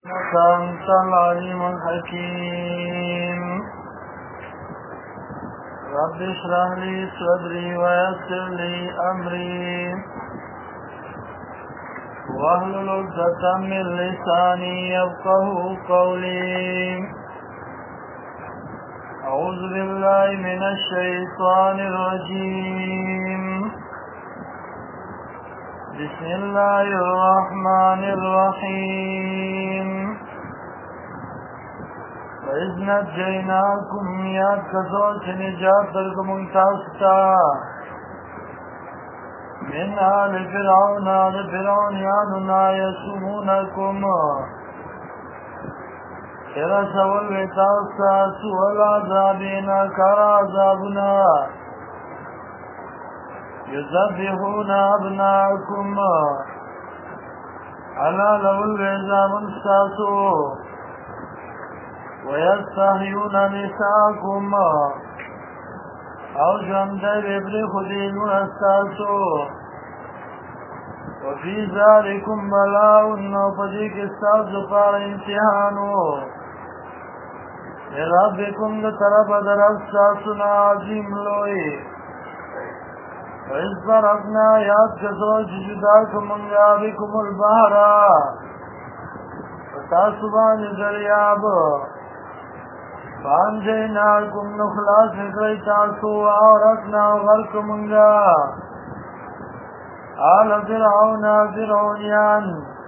أنت العليم الحكيم. رب اشرح لي صدري ويسر لي أمري واحلل عقدة من لساني يفقهوا قولي. أعوذ بالله من الشيطان الرجيم. بسم الله الرحمن الرحيم. وإذ نجيناكم ياد كسوچ نجات درکم تاستا من آل فرعون آل فرعونیاننا یسومونکم رسول تاستا سوال عذابنا کار عذابنا يذبحون أبناءكم على لو العظام استاسو ويستحيون نساءكم أو جمدر ابن خدينون استاسو وفي ذلكم بلاء وفديك استاسو قال امتحانو لربكم لطرف در استاسنا عظيم لوئي. وإذ فرقنا ياد كسوچ جداكم من بكم البحر وتاسبان دریاب فانجيناكم نخلاص نکلی تاسو وعورتنا غرق منگا آل فرعون فرعونیان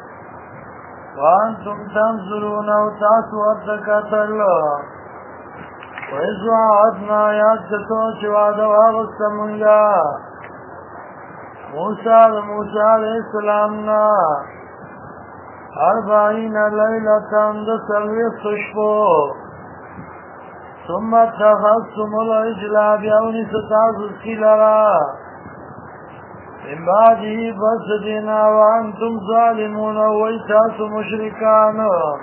وانتم تنظرون وتاسو اتکتل. وإذ وعدنا ياد كسوچ وعد واغست منگا موسى علیہ السلام نا 40 لیلتاً دسلوی خشبو ثم اتخذتم العجل بیاونی ستازو سکیلرا من بعده فسدنا وانتم ظالمون ویتاس مشرکان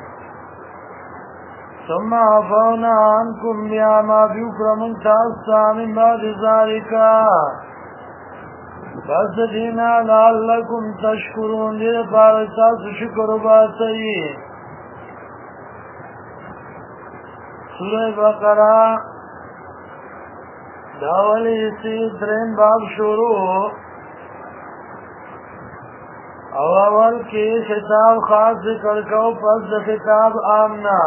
ثم عفونا عنكم بیاما بیوکرمون تاستا من بعد ذالکا فاسدینا لعلکم تشکرون دیر پارتاس شکر باسی. سورہ بقرہ داولی سی درین باب شروع اول کی خطاب خاص ذکر کو پس خطاب آمنا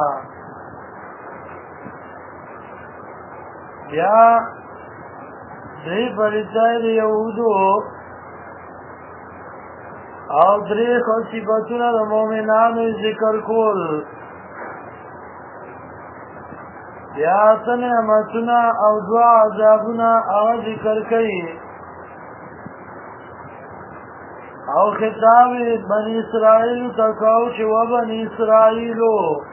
یا دری پریچای دی یهودو او دری خصیبتون دا مومنانو ذکر کول یا نعمتنا او دعا عذابنا او ذکر کئی او خطاب بنی اسرائیل تکاو چه و بنی اسرائیلو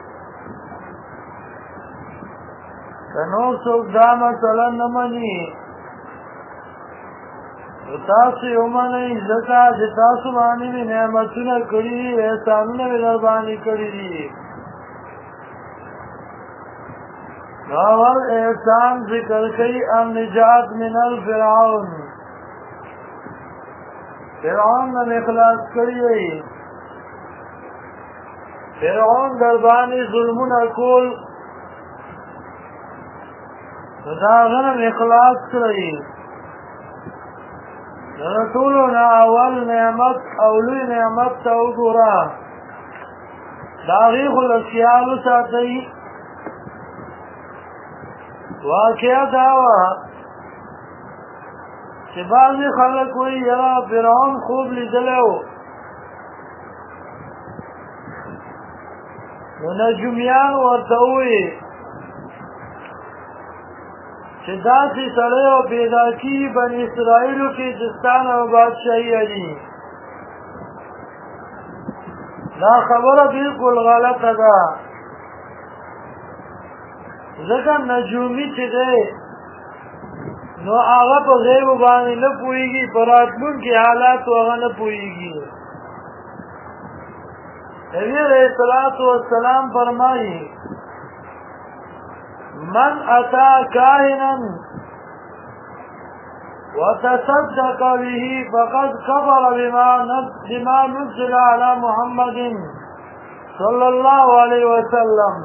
کنو سوک دا مثلا نمانی تاسو یومنی زکا چې تاسو باندې می نعمتونه کړی دي احسانونه می در باندې کړی دي. اول احسان ذکر کوي النجات من الفرعون فرعون نه اخلاص کړی وي. فرعون در باندې ظلمونه کول دا غنه اخلاص کړی. رسولنا اول نعمت اولوی نعمت تاو گورا داغی خلصیالو ساتی واقعہ داوا چه بعضی خلق وی یرا فرعون خوب لیدلو نجومیان ورطوی چه داسی سڑے و پیدا کی بنی اسرائیلو کی جستان و بادشاہی علی لا خبر بالکل غلط دا ذکر نجومی چه دے نو آغا پا غیب بانی نپوئیگی پراتمون کی حالات و آغا نپوئیگی. نبی علیہ السلام فرمائی من اتا کاہنا وتصدق به فقد كفر بما نزل على محمد صلی الله علیه وسلم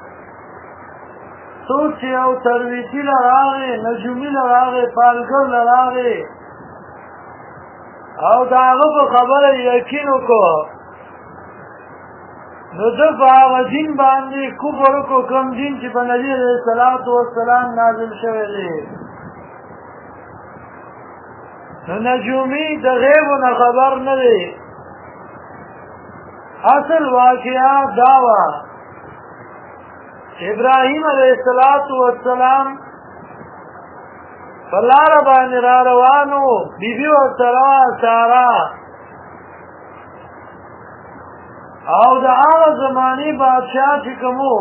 سوچ او ترویتی لراغه نجومی لراغه پالګر لراغه او داغه په خبره یقین وکړو نو د هغه دین باندې کفر کو کوم دین چې په نبی صلی الله علیه وسلم نازل شوی دی نو نجومی د غیب نه خبر نه دی اصل واقعا داوا ابراهیم علیہ السلام فلار باندې را روانو بیبی او سارا او د هغه زمانی بادشاہ چې کومو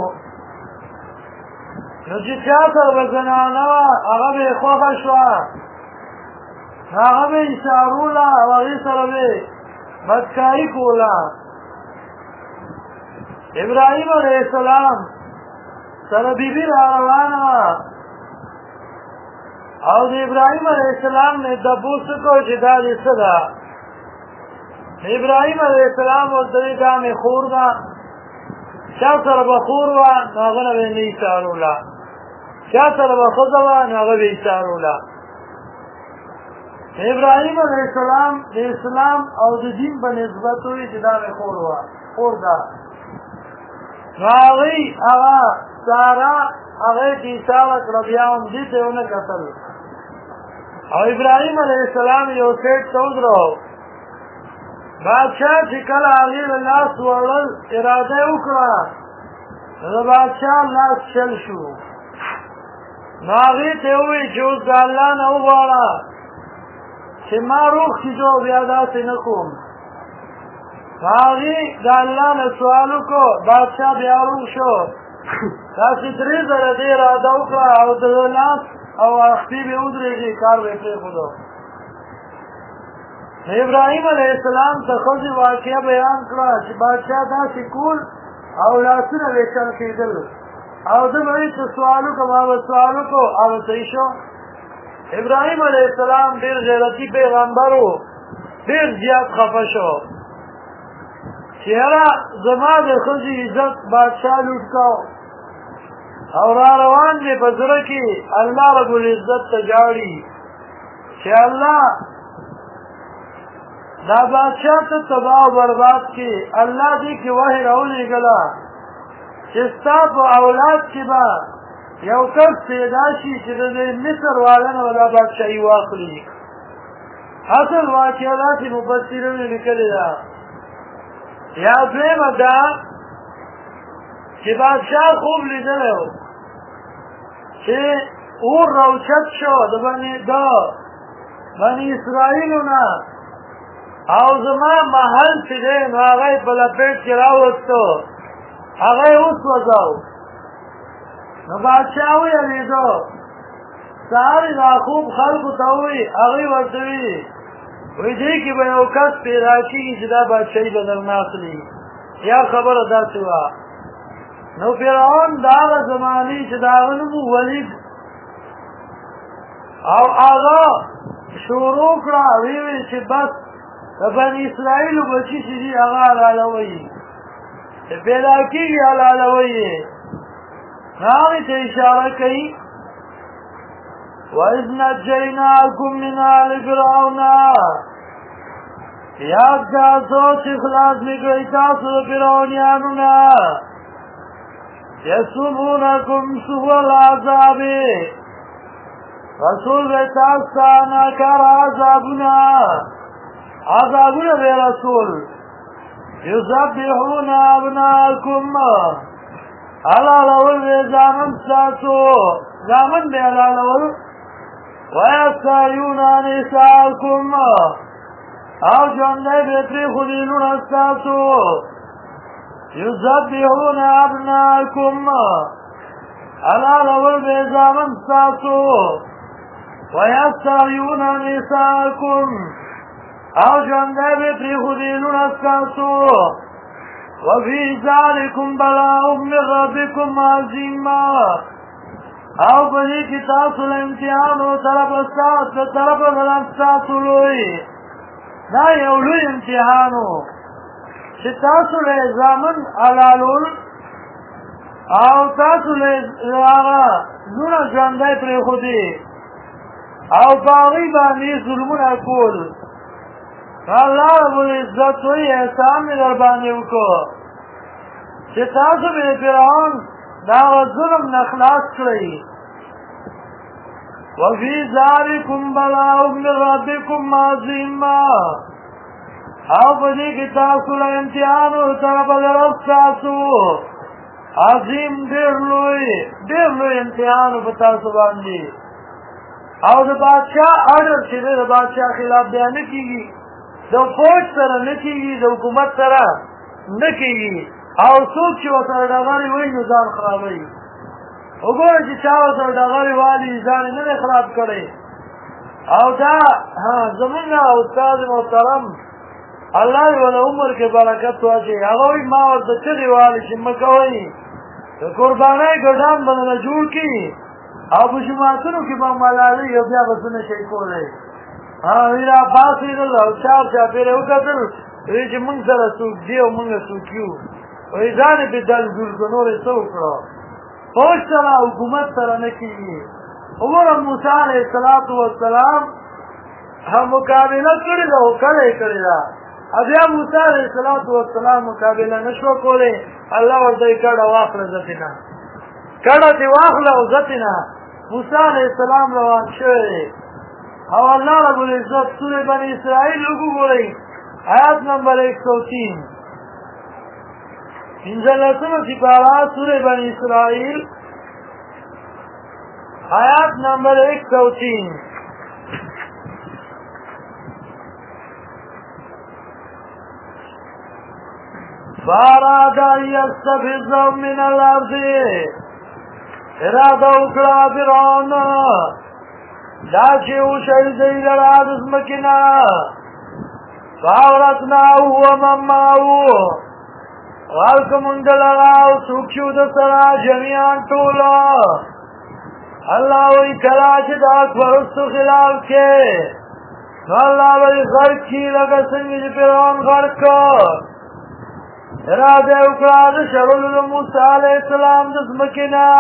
نو چې چا سره به زنانه وه هغه به یې خوښه شوه هغه به یې څاروله او هغې سره به یې بدکاري کوله ابراهیم علیه السلام سره بیبي را روانه وه او د ابراهیم علیه السلام نه تپوس وکړو چې دا دې څه ده ابراهیم علیه السلام ورته ویل دا مې خور ده چا سره به خور وه نو هغه نه به یې نه ایساروله چا سره به ښځه وه نو هغه به یې ایساروله ابراهیم علیه السلام د اسلام او د دین په نسبت وی چې دا مې خور وه خور ده نو هغوی هغه ساره هغې ته ایساره کړه بیا هم دې ته یې ونه کتل او ابراهیم علیه السلام یو سیټ ته ودرو بادشاہ چې کله هغې له لاس وړل اراده یې وکړه نو د بادشاہ لاس شل شو نو هغې ته یې وویل چې اوس د الله نه وغواړه چې ما روغ شي جو بیا داسې نه کوم هغې د الله نه سوال وکړو بادشاہ بیا روغ شو داسې 3 زره دې اراده وکړه او د لاس او اختي به ودرېږي کار به یې پرېښودو ابراهیم علیه السلام ته ښځې واقعه بیان کړه چې بادشاہ داسې کول او لاسونه به یې چل کېدل او ده به یې څه سوال وکړم هغه سوال وکړو هغه صحیح شو ابراهیم علیه السلام ډېر غیرتي پیغمبر و ډېر زیات خفه شو چې یاره زما د ښځې عزت بادشاہ لوټ کو او را روان دی په زړه کې الله رب العزت ته جاړي چې الله دا بادشاہ ته تباه او برباد کړي الله دې کې وحی راولېږله چې ستا په اولاد کې به یو کس پیدا شي چې د مصر والا نه به دا بادشاهي واخلي اصل واقعه داسې مفسرینو لیکلې ده یا دویمه دا چې بادشاہ خوب لیدلی و چې اور راوچت شو د بني اسرائیلو نه او زما محل چې دی نو هغه یې په لپیټ کې راوستو هغه یې وسوځاو نو بادشاہ ویلېدو سهار یې دا خوب خلکو ته ووایي هغوی ورته وي وایي دې کې به یو کس پیدا کېږي چې دا بادشاهي به درنه اخلي یا خبره داسې وه نو فرعون د هغه زمانې چې د هغه نوم ولید او هغه شروع کړه ویې ویل چې بس د بني اسرائیلو بچي چې دي هغه حلالوئ چې پیدا کېږي حلالوئ یې نو هغې ته اشاره کوي وَإِذْ نَجَّيْنَاكُمْ مِنْ آلِ فِرْعَوْنَ یاد تاسو چې خلاص مې کړئ تاسو د فرعونیانو نه یسومونکم سوء العذاب رسول به تاسو ته ناکاره عذابونه به رسول یذبحون ابناءکم حلالول به زامن ستاسو زامن به حلالول ویستحیون نساءکم او ژوندی به پرېښودي لوڼه ستاسو یذبحون ابناءکم حلالول به زامن ستاسو ویستحیون نساءکم او ژوندی به پرېښودي لوڼه ستاسو وفي ذلكم بلاء من ربكم عظيم او په دې کې تاسو له امتحانو طرف ستاسو لوی دا یو لوی امتحان و چې تاسو له ځامن حلالول او تاسو له هغه زونه ژوندی پرېښودې او په هغوی باندې ظلمونه کول الله رب العزت وایي احسان مې در باندې وکړو چې تاسو مې د فرعون د هغه ظلم نه خلاص کړئ وفي ذلكم بلاء من ربكم عظيم او په دې کې تاسو له امتحان او طرفه له رب تاسو عظیم ډېر لوی امتحان په تاسو باندې او د بادشاہ اړر چې د بادشاہ خلاف بیا نه کېږي د فوج سره نه کېږي د حکومت سره نه کېږي او څوک چې ورسره ډغرې وایي نو ځان خرابوي وګوره چې چا ورسره ډغرې والي ځان یې نه دی خراب کړی او دا زمونږ استاد محترم الله یې له عمر کې برکت واچوي هغه وایي ما ورته چغې والي چې مه کوئ د قربانۍ ګډان به نه جوړ کړي او په جوماتونو کې به ملالۍ او بیا به څه نه شي کولی وی را پاڅېدل او چاپېره وکتل وایي چې مونږ سره څوک دي او مونږ څوک یو وایي ځان یې پرې ډل ګول کړو نور یې څه وکړو فوج سره حکومت سره نه کېږي وګوره موسی علیه السلام مقابله کړې ده خو کله یې کړې ده بیا موسی علیه السلام مقابله نه شوه کولی الله ورته یې کډه واخله ځتې نه کډه دې واخله او ځتې نه موسی علیه السلام روان شوی دی او الله رب العزت سورې بني اسرائیل وګورئ آیات نمبر 103 پنځلسمه سپاره سورې بني اسرائیل آیات نمبر 103 فاراد یستفزهم من الارض اراده وکړه فرعون دا چې وشړي دی لرا د ځمکې نه فاورثناه ومن معه غرق مونږ لرا او څوک چې د سره جمیعا ټول الله وایي کله چې د اکبرستو خلاف کې نو الله وایي غرق کړي لکه څنګه چې فرعون غرق کړ اراده وکړه د شړلو د موسی علیه السلام د ځمکې نه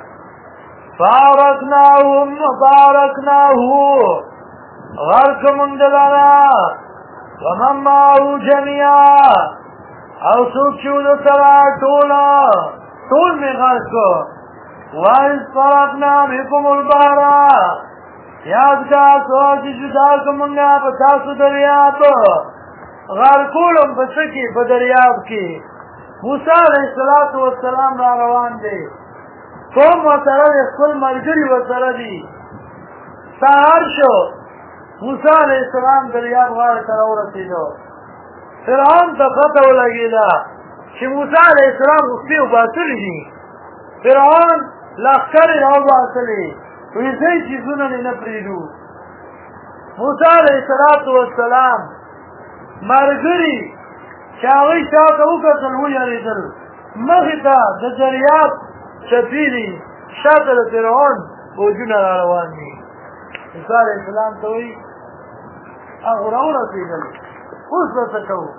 بارکناه غرق مونږ لرا ومن معه جميعا او څوک چې د سره ټول مې غرق کړ وإذ فرقنا بكم البحر یاد کا چې جدا کړو مونږه په تاسو دریاب غرقولم په څه کې په دریاب کې موسی علیه السلام را روان دی قوم ورسره دی خپل ملګري ورسره دي سهار شو موسی علیه السلام دریاب غاړې ته راورسېدو فرعون ته پته ولګېده چې موسی علیه السلام غوښتې وباسلي دي فرعون لښکرې راوباسلې وایي ځئ څیزونه دې نه پرېږدو موسی علیه السلام ملګري چې هغوی شاته وکتل ویرېدل مخې ته د دریاب چپي دي شاته د فرعون فوجونه را روان دي موسی علیه السلام ته وایي هغه راورسېدل اوس به څه کوو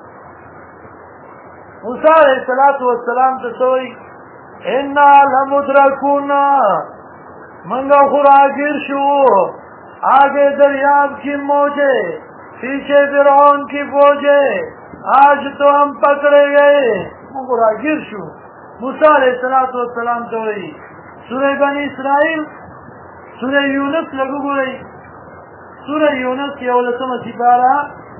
موسی علیه السلام ته څه وایي انا لمدرکون منګه خو راګیر شو آگے دریاب کی موجے پیچھے فرعون کی فوجیں آج تو ہم پکڑے گئے منگو راگیر شو موسیٰ علیہ السلام تو رہی سورہ بنی اسرائیل سورہ یونس لگو گو رہی سورہ یونس کی اولسم سپارہ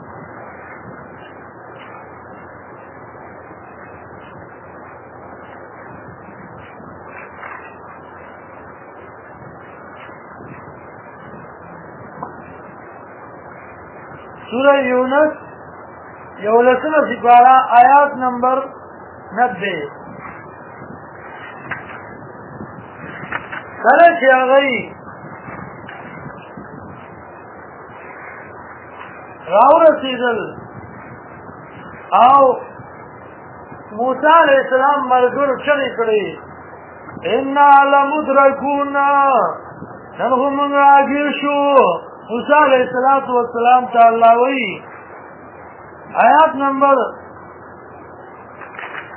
سورہ یونس یولسم سپارہ آیات نمبر 90 کله چې هغه راورسېدل او موسی علیہ السلام ملګرو چغې کړې انا لمدرکون نن خو موږ راګیر شو موسی علیہ السلام ته الله وایي آیات نمبر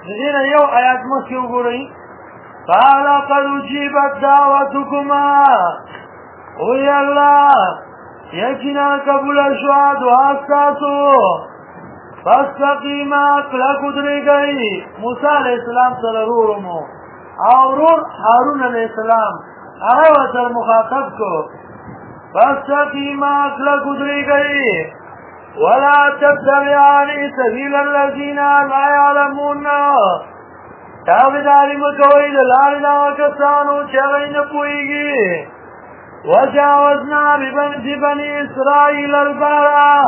دین یو آیات مخکې وګورئ قال قد اجیبت دعوتکما وی الله یقینا قبول شو دعا ستاسو فاستقیما کلک ودرېږئ موسی علیه السلام سره ورور مو او ورور هارون علیه السلام هغه ورسره مخاطب کو فاستقیما کلک ودرېږئ ولا تتبعان سبیل الذین لا یعلمون تابعداري مکوئ د لارې د هغه کسانو چې هغوی نه پوهېږي وجاوزنا ببني اسرائیل البحر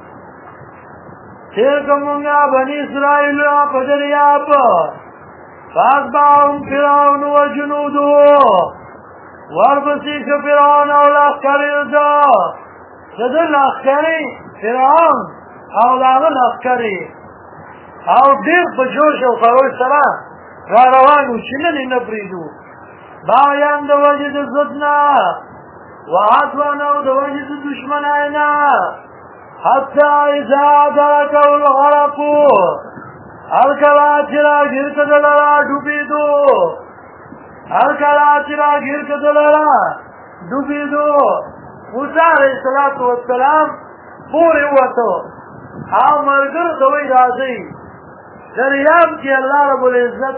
تیر کمونگا بنی اسرائیل په دریاب فاتبعهم فرعون وجنودو ورپسې شو فرعون او لښکرې ده د ده لښکرې فرعون او د هغه لښکرې او ډېر په جوش او خروش سره را روان وو چې نن یې نه پرېږدو باغیان د وجې د ضد نه وعدوان او د وجې د دشمنۍ نه حتی اذا درکه الغرق هر کله چې راګیر کړه را ډوبېدو هر کله چې راګیر کړه را ډوبېدو موسی علیه السلام پورې ووتو او ملګرو ته وایي راځئ دریاب کې الله رب العزت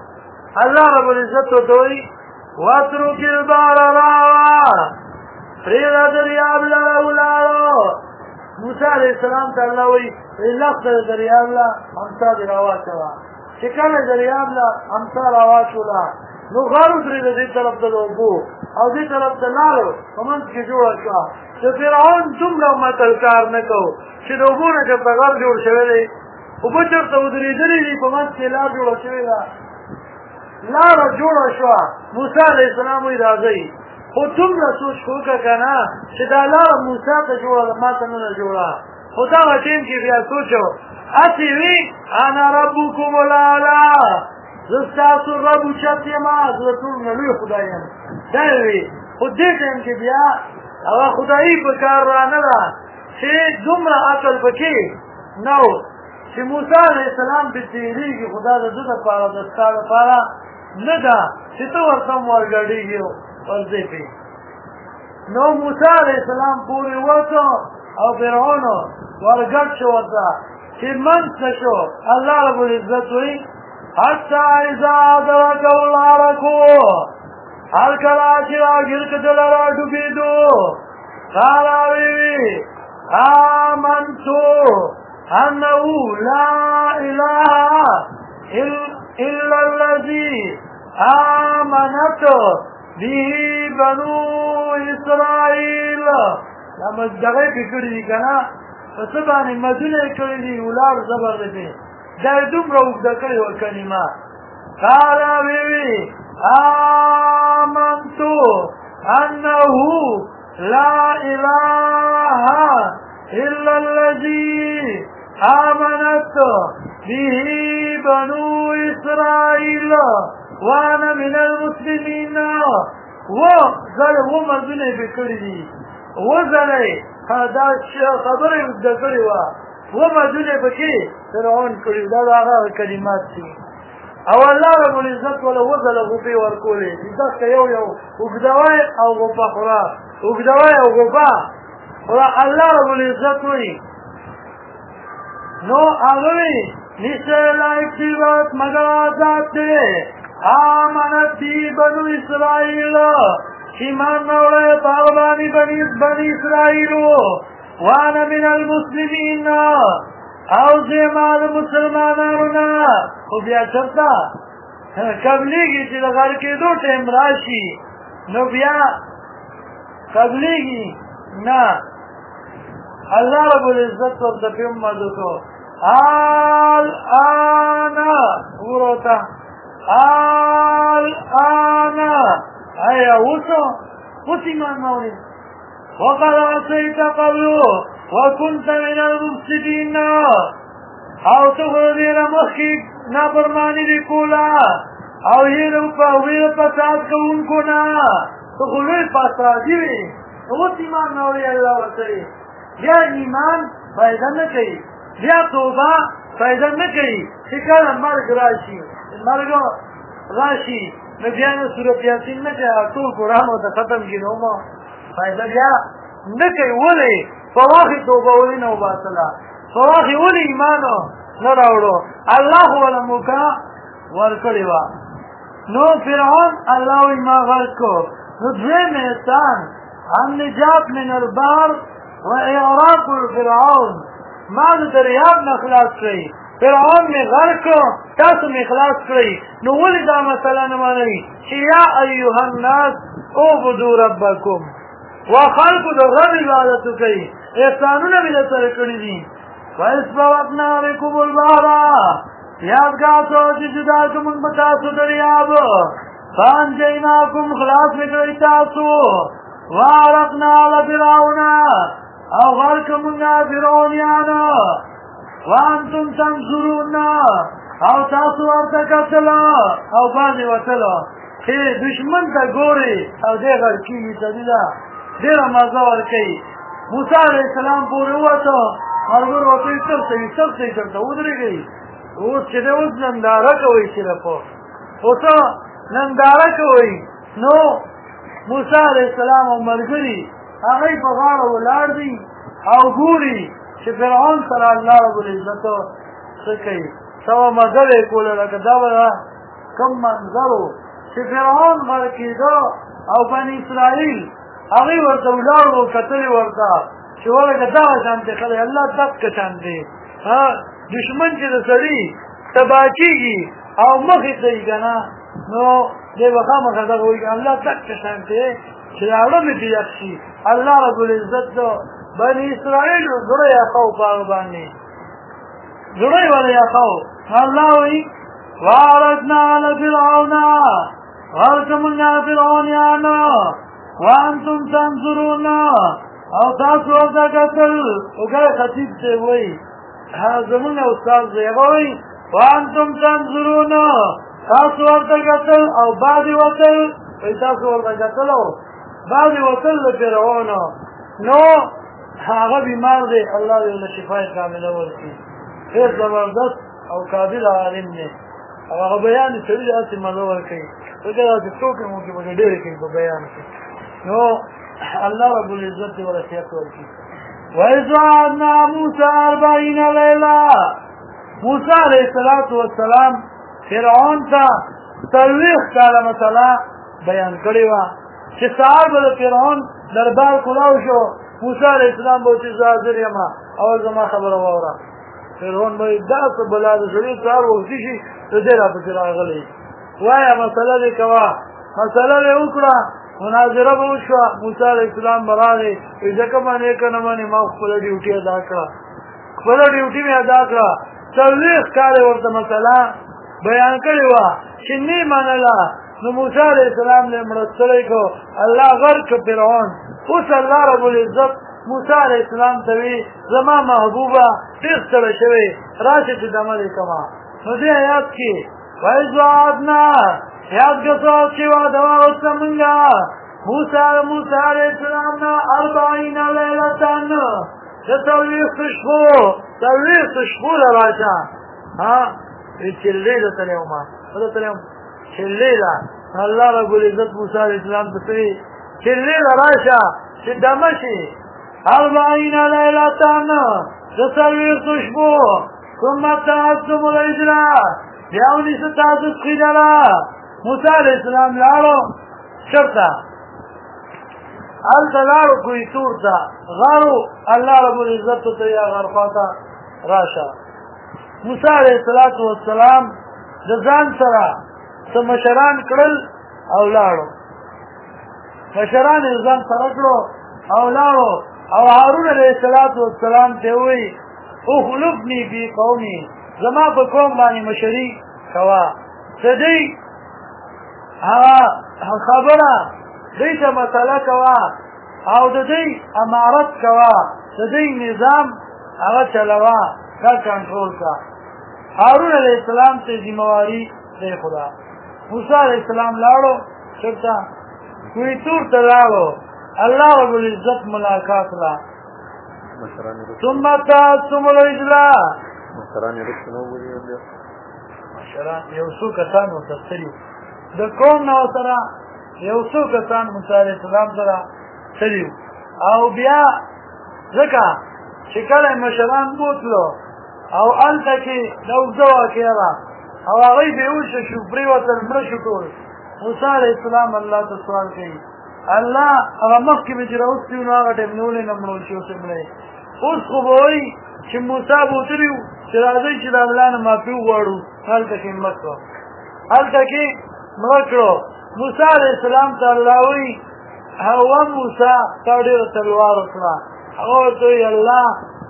ته وایي واترک البحر رهوا پرېږده دریاب لره ولاړو موسی علیه السلام ته الله وایي لښته د دریاب له امسا دې راواچوه چې کله دریاب له امسا راواچوله نو غار ودرېده دې طرف ته د اوبو او دې طرف ته لاړو په منځ کې جوړه شوه د فرعون دومره متل کار نه کوو چې د اوبو نه چېرته غر جوړ شوی دی اوبه چېرته ودرېدلې دي په منځ کې لار جوړه شوې ده لاره جوړه شوه موسی علیه السلام وایي راځئ خو دومره سوچ وکړه که نه چې دا لاره موسی ته جوړه ده ما ته نه ده جوړه خو دغه ټیم کې بیا سوچ و هسې وي انا ربکم الاعلی زه ستاسو رب اوچت یمه زه د ټولو نه لوی خدای یم دا یې وي خو دې ټیم کې بیا هغه خدایي په کار را نه ده چې دومره عقل پکې نه و چې موسی علیه السلام پرې تېرېږي خو دا د ده دپاره د ستا دپاره نه ده چې ته ورته هم ورګډېږي ورځې پرې نو موسی علیه السلام پورې ووتو او فرعون ورګډ شو ورته چې منځ ته شو الله رب العزت وایي حتی اذا ادرکه الغرق هر کله چې راګیر کړله را ډوبېدو قال ویوي آمنتو انه لا اله الا الذي آمنت به بنو اسرائیل دا مزدغی پی کړي دي که نه په څه باندې مدونه یې کړي دي ولاړ زبر دی دا یې دومره اوږده کړې وه کلمه قال ویوي آمنتو انه لا اله الا الذي آمنت به بنو اسرائیل وانا من المسلمین و مردونه یې پې کړي دي وزنه دا خبره یې اوږده کړې وه و مردونه پکې فرعون کړي دا د هغه کلمات دي او الله رب العزت وله وزله غوپې ورکولې دښته یو اوږدوی او غوپه خوره اوږدوی او غوپه خوره الله رب العزت وایي نو هغه وایي نشته لایق صفت مگر آزاد دی آمنت دی بنو اسرائیل ایمان راوړی په هغه باندې بني اسرائیلو وانا من المسلمین او زما د مسلمانانو نه خو بیا چېرته قبلېږي چې د غر کېدو ټایم راشي نو بیا قبلېږي نه الله رب العزت ورته پې امد وکړو الآن وګوره ورته الآن ایا اوس ایمان راوړې وقد عصيت قبل وكنت من المفسدين او ته خو دې نه مخکې نافرماني دې کوله او ویره فساد کوونکو نه ته خو لوی فسادي وې اوس ایمان راوړې الله ورته بیا ایمان فایده نه کوي بیا توبه فایده نه کوي چې کله مرګ راشي نو بیا نه سورت یاسین نه کوي ټول قرآن ورته ختم کړي نو فایده بیا نه کوي. ولې په وخت توبه ولې نه وباسله په وخت ولې ایمان نه راوړو الله ولا موقع ورکړې وه نو فرعون الله وی ما غرق کو نو دویم احسان النجات من البحر و اعراق فرعون ما د دریاب نه خلاص کړئ فرعون می غرق تاسو می خلاص کړئ نو ولې دا مسله نه منئ چې یا ایها الناس اعبدوا ربکم وخلقو د غم عبادت کوي احسانونه مې درسره کړي دي وإذ فرقنا بكم البحر یادګار چې جدا کوم په تاسو دریاب فانجیناکم خلاص مې کړی تاسو وارقنا على فرعون او غرق مونږه فرعونیانو وانتم تنظرون او تاسو ورته کتل او باندې وتل چې دشمن ته ګوري او دې غرقي تدلا ډېره مزه ورکوي موسی علیه السلام پورې ووته هرګور ورته سر ته ودرېږي اوس چې دی اوس ننداره کوئ صرف اوس ننداره کوئ نو موسی علیه السلام او ملګري هغوی په غاړه ولاړ دي او ګوري چې فرعون سره الله رب العزت څه کوي سوه مزل یې کوله لکه دا به کوم منظر و چې فرعون غرقېده او بني اسرائیل هغوی ورته ولاړ و کتلې ورته چې ولکه دغه شانتې ښه دی الله دقه شان دی دشمن چې د سړي تباه کېږي او مخې ته یي که نه نو دی به خامخا دغه وایي الله دقه شانتې چې زاړه مې دې یخ شي الله رب العزت د بني اسرائیلو زړه یخو په هغه باندې زړه یې ولې یخو الله وایي وارثنا على فرعون غرق مونږه فرعونیانو وانتم تنظرون او تاسو ورته کتل وګوره خطیب صاحب وایي زمونږ استاد دی هغه وایي وانتم تنظرون تاسو ورته کتل او بعدې وتل وایي تاسو ورته کتلو بعدې وتل د فرعون نو هغه بیمار دی الله دې له شفای کامله ورکړي ډېر زبردست او قابل عالم دی او هغه بیان یې سړي داسې مزه ورکوي وګوره داسې ټوکې موکې پکې ډېرې کوي په بیان کې نو الله رب العزت دې ورته صحت ورکړي وإذ وعدنا موسى 40 ليلة موسی علیه السلام فرعون ته 40 کاله مسله بیان کړې وه چې سهار به د فرعون دربار کلاو شو موسی علیه السلام به چې زه حاضر یم اول زما خبره واوره فرعون به دا څه بلا د سړي سهار وختي شي ته دې راپسې راغلی وایه مسله دې کوه مسله دې وکړه مناظره به وشوه موسی علیه السلام به راغی وایي ځکه منې که نه منې ما خپله ډیوټي ادا کړه خپله ډیوټي مې ادا کړه 40 کاله ورته مسله بیان کړې وه چې نه منله نو موسی علیه السلام نه مرستلی کو الله غرق فرعون اوس الله رب العزت موسی علیه السلام ته وی زما محبوبه ډېر ستړی شوی راشه چې دمه دې کړمه نو دې آیات کې وإذ وعدنا یاد کړه چې وعده واغسته مونږه موسی علیه السلام نه 40 لیلة د 40 شپو له راشه چې لیله تللی وم چې لیله الله رب العزت موسی علیه السلام ته وی چې لیله راشه چې دمه شي 40 لیلة د 40 شپو ثم اتخذتم العجل بیا ونیسه تاسو خیدله موسی علیه السلام لاړو چېرته هلته لاړو کوی تور ته غاړو الله رب العزت ته یا غار خواته راشه موسی علیه السلام د ځان سره څه مشران کړل او لاړو مشران یې ځان سره کړو او لاړو او هارون علیه السلام ته ووایي اخلفني فی قومي زما په قوم باندې مشري کوه څه دی خبره دوی ته مسله کوه او د دوی امارت کوه د دوی نظام هغه چلوه کا کنټرول کا هارون علیه السلام ته ذمواري پرېښوده موسی علیه السلام لاړو چېرته کوی تور ته لاړو الله رب العزت ملاقات لا ثم اتخذتم العجل مشران یې رښتیا نه وګوري بیا مشران یو څو کسان ورته ستړي د قوم نه ورسره یو څو کسان موسی علیه السلام سره ستړي او بیا ځکه چې کله مشران بوتلو او هلته کې د اوږده واقعه وه او هغوی بېهوشه شو پرېوتل مړه شو ټول موسی علیه السلام الله ته سوال کوي الله هغه مخکې مې چې راوستي وو نو هغه ټایم نه ولې نه مړول شي اوس یې مړی اوس خو به وایي چې موسی بوتلي وو چې راځئ چې د الله نه معافي وغواړو هلته کې مړه کړو هلته کې مړه کړو موسی علیه السلام ته الله وایي هوه موسی تا ډېره تلوار وکړه هغه ورته وایي الله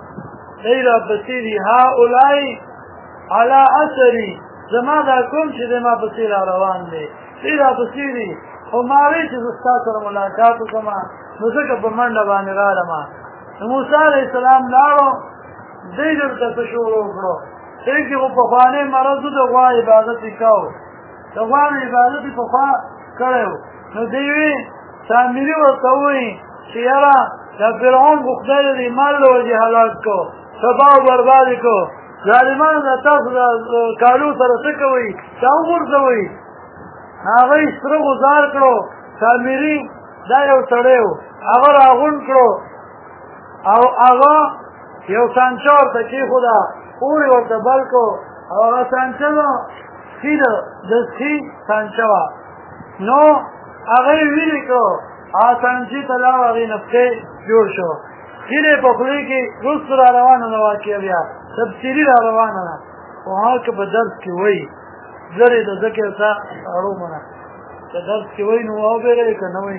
دی راپسې دي هؤلاء علی اثري زما دا کوم چې دی ما پسې را روان دی دی راپسې دي خو ما وایي چې زه ستا سره ملاقات وکړم نو ځکه په منډه باندې راغلم نو موسی علیه السلام لاړو دی دلته څه شروع وکړو دی کې خو پخوانی مرض و د غوا عبادت یې کوو د غوا عبادت یې پخوا کړی و نو دی وی سامري ورته ووایي چې یاره دا فرعون خو خدای د دې مال له وجې هلاک کړو تباه او برباد یې کړو ظالمانو د تاسو د کالو سره څه کوئ چا وغورځوئ هغه یې سره غوزار کړو سامري دا یو سړی و هغه راغونډ کړو او هغه یو سانچه ورته کېښوده اور یې ورته بل کړو او هغه سانچه وه سپي د سپي سانچه وه نو هغه یې ویلې کړو هغه سانچې ته لاړ هغې نفقې جوړ شو سپي په خولې کې وروسته را روانه ده واقعه بیا تفصیلي را روانه ده خو هغه که په درس کې وایي زرې د ذکر ته اړومنه که درس کې وایي نو وبېروي که نه وایي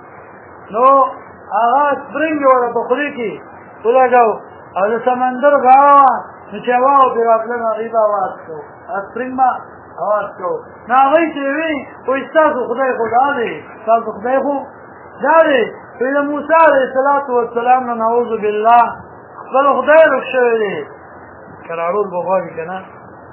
نو هغه سپرنګ یې ورته په خولې کې ولګاو او د سمندر غاړه وه نو چې هوا او پرې راتله نو هغې به اواز کوو سپرنګ به اواز کوو نو هغوی چې وایي وایي ستاسو خدای خو دا دی ستاسو خدای خو دا دی وایي د موسی علیه السلام نه نعوذ بالله خپل خدای رک شوی دی که راړول به غواړي که نه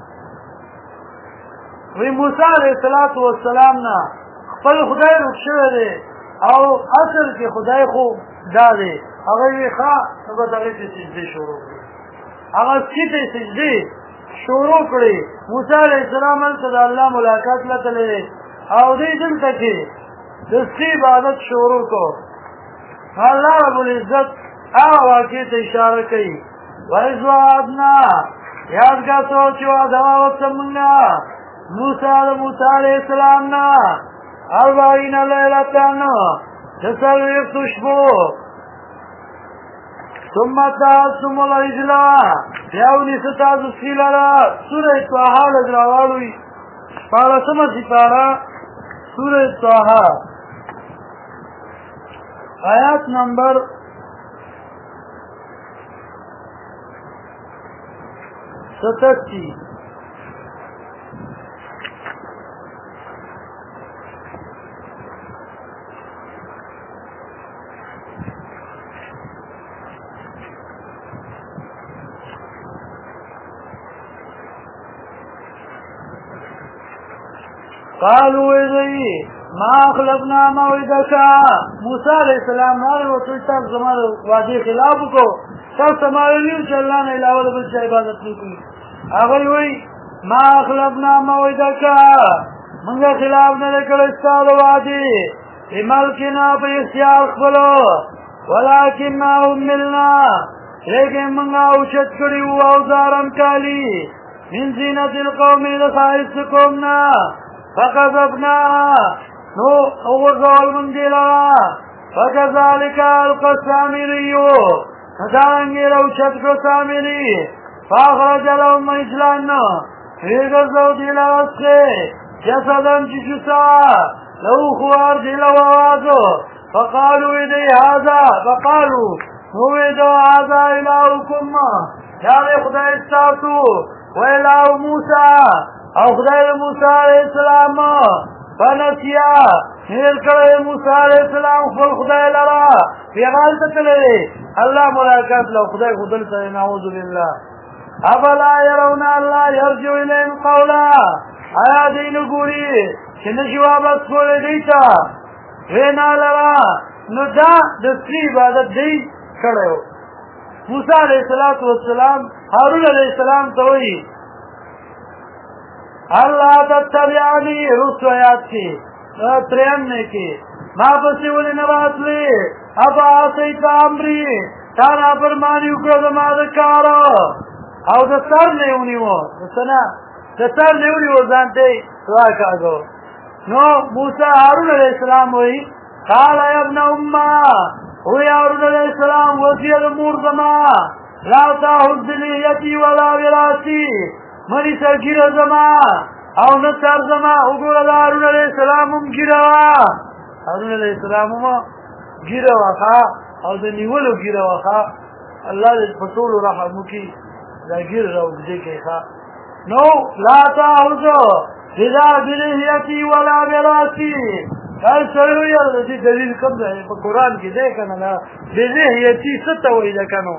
وایي موسی علیه السلام نه خپل خدای رک شوی دی او اصل کې خدای خو دا دی هغه وی ښه نو به هغې ته سجدې شروع کړي هغه سپي ته سجدې شروع کړي موسی علیه السلام هلته د الله ملاقات لتلی دی او دوی دلته کې د سپي عبادت شروع کړو الله رب العزت هغه واقعې ته اشاره کوي وإذ وعدنا یادګه څو چې وعده واوسته مونږه موسی علیه السلام نه 40 لیلة څلوېښتو شپو ثم اتخذتم العجل بیا ونیسه تاسو سپي لره سوره طه لږ راواړوئ 14مه سپاره سوره طه آیات نمبر 87 قالوا اذي ما خلقنا موعدك موسی علیہ السلام راغی ورته تاسو زما د وعدې خلاف وکړو تاسو ما ویل چې الله نه علاوه بل څه عبادت نه کوي هغه وایي ما خلقنا موعدك موږ خلاف نه کړی ستا د وعدې بملکنا په اختیار خپلو ولکنا هملنا لیکن موږ اوچت کړي وو اوزارن کالي من زینت القوم د ښایست قومنا فقذفناها نو اوغرزول من دیلها فكذلك القى السامري ندارنگی رو شدکو سامری فاخرج لهم اجلانا ویغزو دیلها اسخه جسدن چشسا لو خوار دیلها ووازو فقالوا ایدی هذا فقالوا نویدو هذا الهكم یعنی خدای استاسو و اله موسیٰ او خدای موسی علیہ السلام فنسیا هیر کړی موسی علیہ السلام خپل خدای لرا پیغال ته تللی الله ملاقات له خدای خدل ته نعوذ بالله افلا يرون الله يرجو اليهم قولا آیا دین ګوري چې نشي واپس کولای دیتا وینا لرا نو دا د سپي عبادت دی کړو موسی علیہ السلام هارون علیہ السلام ته وایي الله تتبعني رسو آیات کی 93 کی ما پسی ولی نباتلی ابا آسیت عمری تانا فرمانی اکرو دما دکارا او دستر نیونیو دستنا دستر نیونیو زانتی راکاگو نو موسیٰ هارون علیہ السلام ہوئی قال یا ابن اما ہوئی هارون علیہ السلام وسیعد مور دما لا تاہد دلیتی ولا وراسی منی سر گیر زما او نصر زما اگور هارون علیہ السلام گیروا هارون علیہ السلام گیروا خوا او دا نیولو گیروا خوا اللہ دے پسول رحمو کی دا گیر رو گزے کے خوا نو لا تاہدو جدا بلحیتی ولا براسی کار سرو یا دی دلیل کم دا پا قرآن کی دے کنا بلحیتی ستوئی دا کنو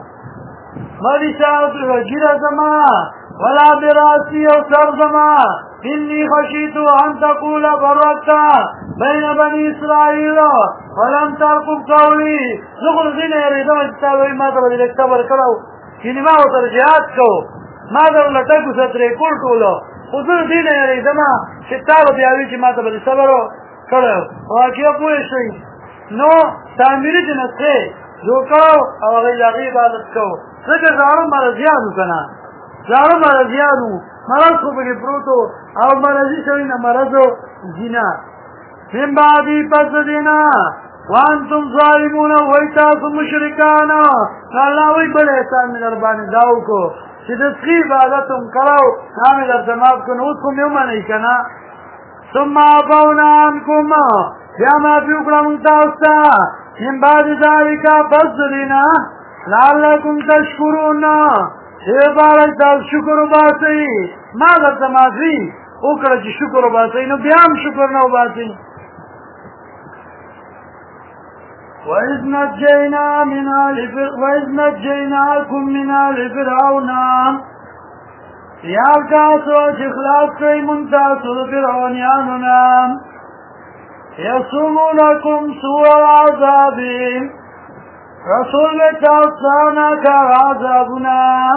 مری ساعت گیر زما ولا براسی او سر زما انی خشیتو ان تقول فرقتا بین بنی اسرائیل ولم ترقب قولی زخل زین یریدم اتتاوی ما تا بدل اکتبر کرو کنی ما و ترجیحات کو ما در لٹکو ستره کل کولو خودر زین یریدم شتاو بیاوی چی ما تا بدل صبرو کرو واقعا پوئے شوی نو تعمیری جنسخه جو کرو او غیر عقیب عادت کو ذکر زارم مرزیانو کنا زارم مرزیانو مرض کو بگی پروتو او مرضی شوینا مرضو زنا من بعدی پس دینا وانتم ظالمون ویتاسو مشرکانا اللہ وی بڑے احسان من اربانی داو کو چی دسخیب عادتم کرو نامی در دماغ کن اوز کم یوما نہیں کنا ثم عفونا عنکم بیاما پیوکڑا منتاستا من بعد ذالکا پس دینا لعلکم تشکرون بارک تاس شکر باسی ما در تماثی اکڑا چی شکر باسی نو بیام شکر نو باسی وَإِذْ نَجَّيْنَاكُمْ مِنْ آلِ فِرْعَوْنَ یاد کاسو چی خلاص کئی منتاسو فرعونیانونا یسومونکم سوء العذاب رسول بتاوسانا كعذابنا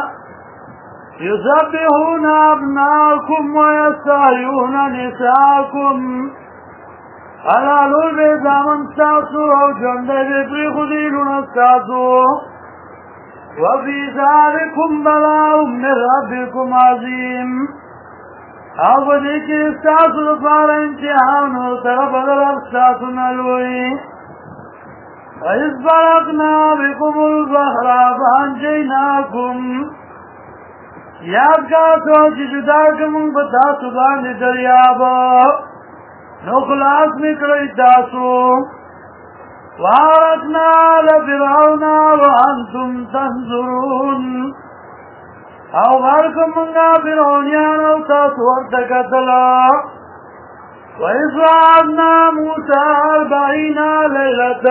يذبحون أبناءكم ويستحيون نساءكم على لول بزامن ساسو او جند بپری خدیلون ساسو وفي ذلكم بلاء من ربكم عظيم او بدیکی ساسو دفار امتحانو طرف در ساسو نلوئی وَإِذْ بَرَقْنَا بِكُمُ الْبَحْرَ فَأَنْجَيْنَاكُمْ یاد کاسو چی جدا کمون بتاسو باندی دریابا نو خلاص نکلی تاسو وَعَرَقْنَا لَفِرْعَوْنَ وَأَنْتُمْ تَنْظُرُونَ او غرکمونگا فرعونیان او تاسو ورتکتلا وَإِذْ وَعَدْنَا مُوسَى 40 لَيْلَةً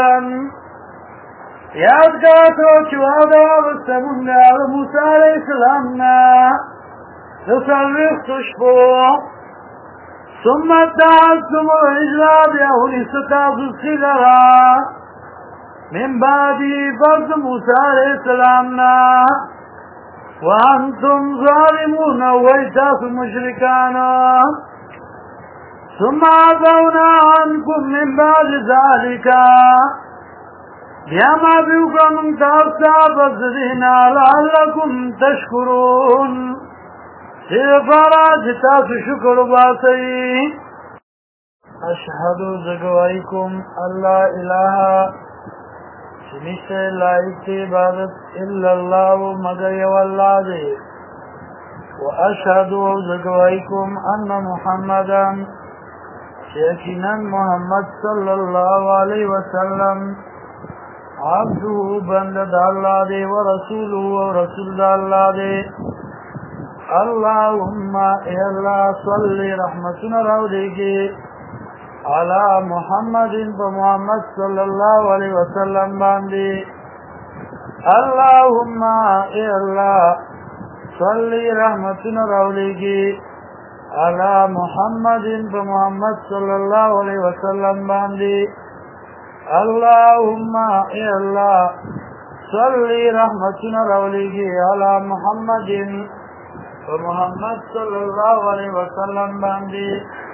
یاد کاسو چی وعدا وستمونگا موسیٰ علیہ السلامنا دسالویخ شپو ثم اتعادتم العجل بیاہولی ستاسو سیلرا من بعدی فرد موسیٰ علیہ السلامنا وانتم ظالمون ویتاسو مشرکانا ثم عفونا عنكم من بعد ذلك بیاما بیوکم تاستا فزدینا لعلکم تشکرون سیفارا جتاسو شکر باسی اشہدو زگوائیکم اللہ الہ چنیشتے لائق عبادت الا اللہ مگر یو اللہ دے واشہدو زگوائیکم ان محمدا یقیناً محمد صلی اللہ علیہ وسلم عبدو بند اللہ دے ورسولو ورسول اللہ دے اللہم اے اللہ صلی رحمتنا رو دے گے علی محمد محمد صلی اللہ علیہ وسلم باندے اللہم اے اللہ صلی رحمتنا رو دے گے علی محمد محمد صلی اللہ علیہ وسلم باندے اللہم اے اللہ صلی رحمتنا رولیگی علی محمد و محمد صلی اللہ علیہ وسلم باندی